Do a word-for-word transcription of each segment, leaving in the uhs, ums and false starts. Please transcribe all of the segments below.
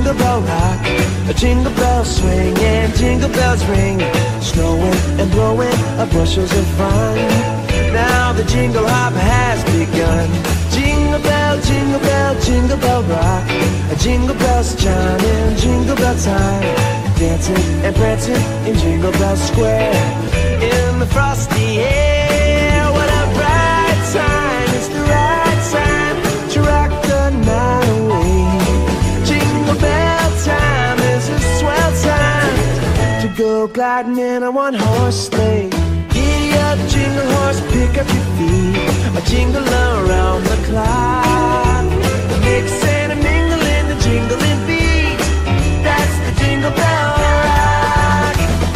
jingle bell rock, a jingle bell swing and jingle bells ring, snowing and blowing a bushels of fun. Now the jingle hop has begun. Jingle bell, jingle bell, jingle bell rock, a jingle bells chiming, jingle bell time, dancing and prancing in Jingle Bell Square. In the frosty air, what a bright time, it's the right time to rock the night away. Jingle bell time is a swell time to go gliding in a one-horse sleigh. Giddy up, jingle horse, pick up your feet, a jingle around the clock. Mix and a mingle in the jingling beat, that's the Jingle Bell Rock.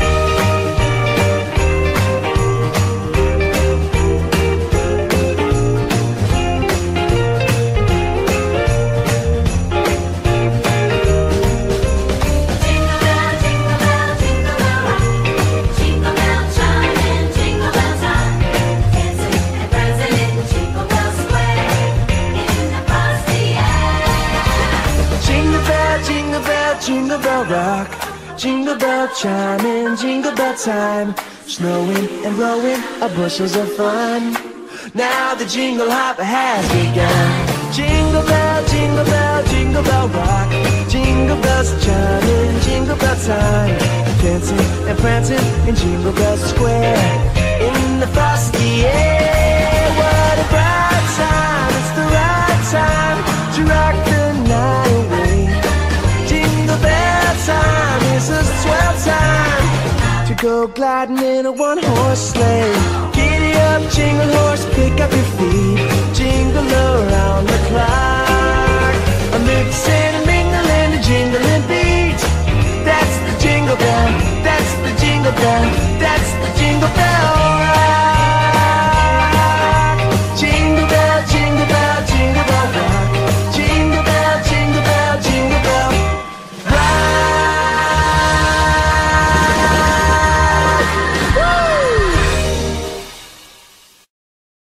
Jingle bell, jingle bell, jingle bell rock, jingle bell chiming, jingle bell time, dancing and prancing in Jingle Bell Square, in the frosty air. Jingle bell, jingle bell, jingle bell rock, jingle bell chiming, jingle bell time, snowing and blowing a bushels of fun. Now the jingle hop has begun. Jingle bell, jingle bell, jingle bell rock, jingle bells chiming, jingle bell time, dancing and prancing in Jingle Bell Square, in the frosty air. What a bright time, it's the right time to rock the night away. Jingle bell time is a swell time to go gliding in a one-horse sleigh.